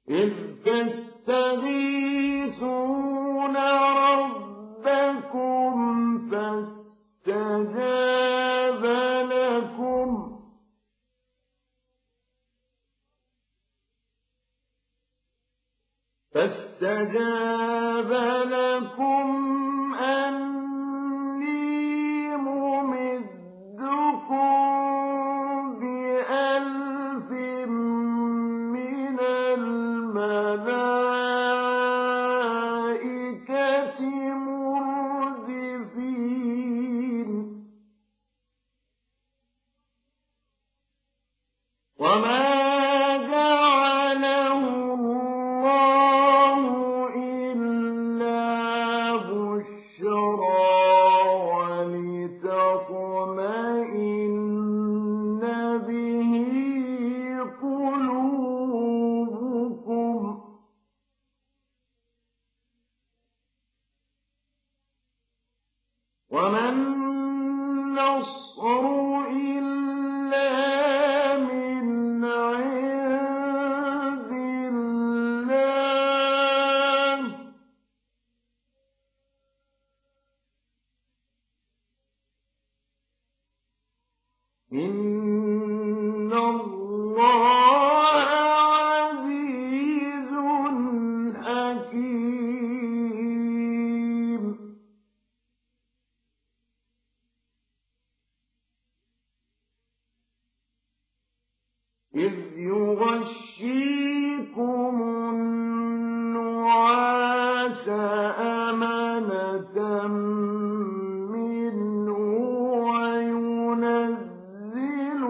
إذ تستغيثون ربكم فاستجاب لكم أني ممدكم بألف من الملائكة مردفين وما جعله الله إلا بشرى ولتطمئن به قلوبكم وما النصر إلا من عند الله إن الله عزيز حكيم إذ يغشيكم النعاس أمنة منه وينزل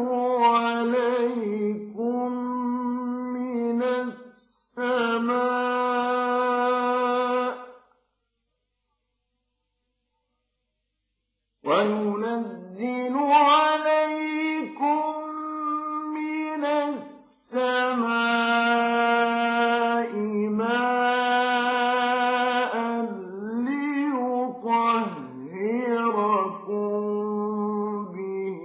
عليكم من السماء ماء ليطهركم به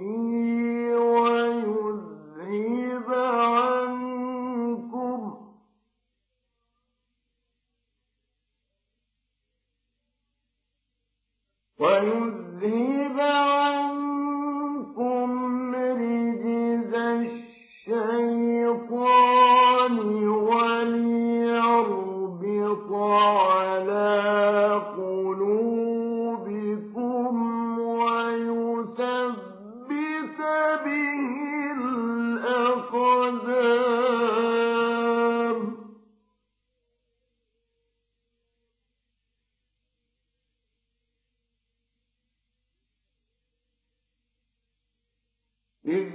ويذهب عنكم رجز الشيطان وليربط على قلوبكم ويثبت به الأقدام إذ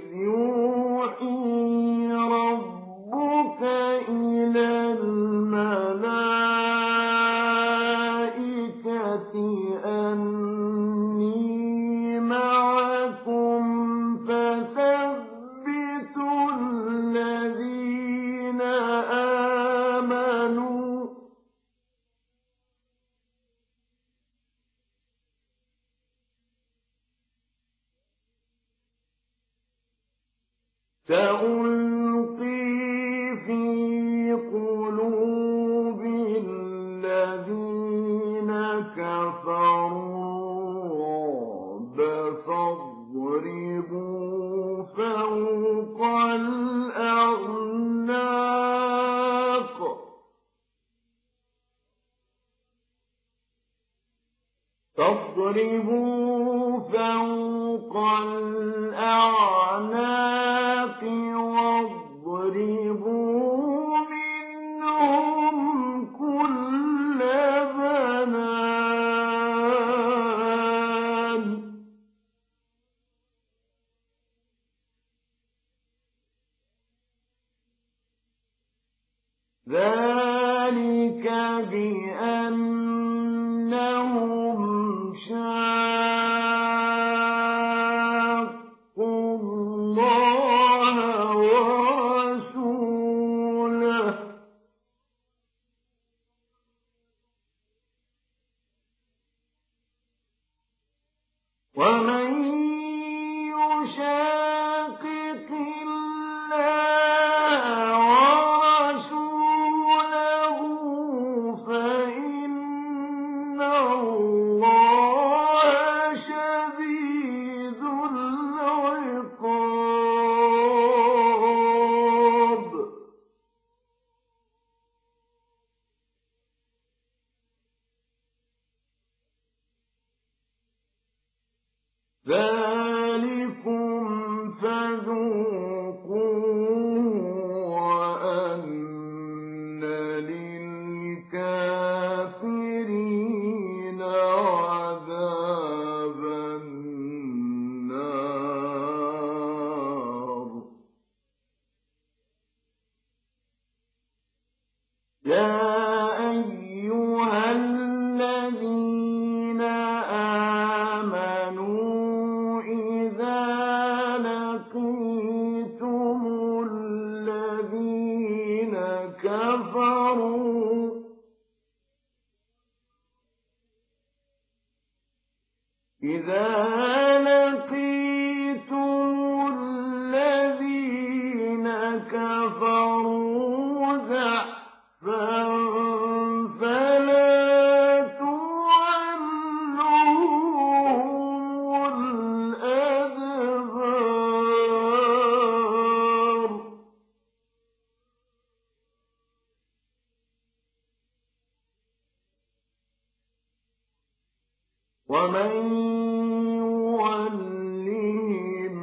يوحي ربك إلى الملائكة أني معكم فثبتوا الذين آمنوا سألقي في قلوب الذين كفروا الرعب فاضربوا فوق الأعناق واضربوا منهم كل بنان ذلك بأنهم شاقوا الله ورسوله ومن يشاقق الله ورسوله يا أيها الذين آمنوا إذا لقيتم الذين كفروا زحفا فلا تولوهم الأدبار ومن يولهم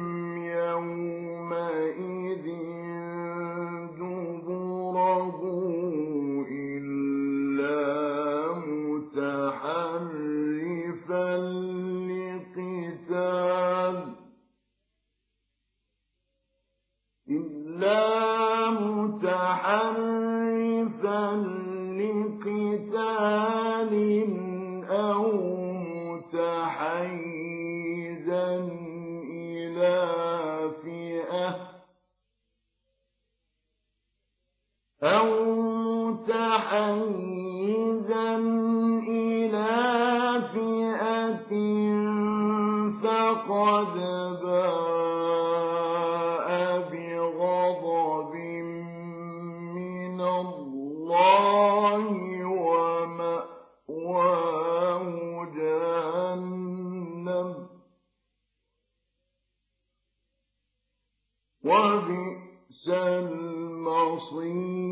يومئذ دبره إلا متحرفا لقتال أو متحيزا إلى فئة فقد باء بغضب من الله ومأواه جهنم وبئس المصير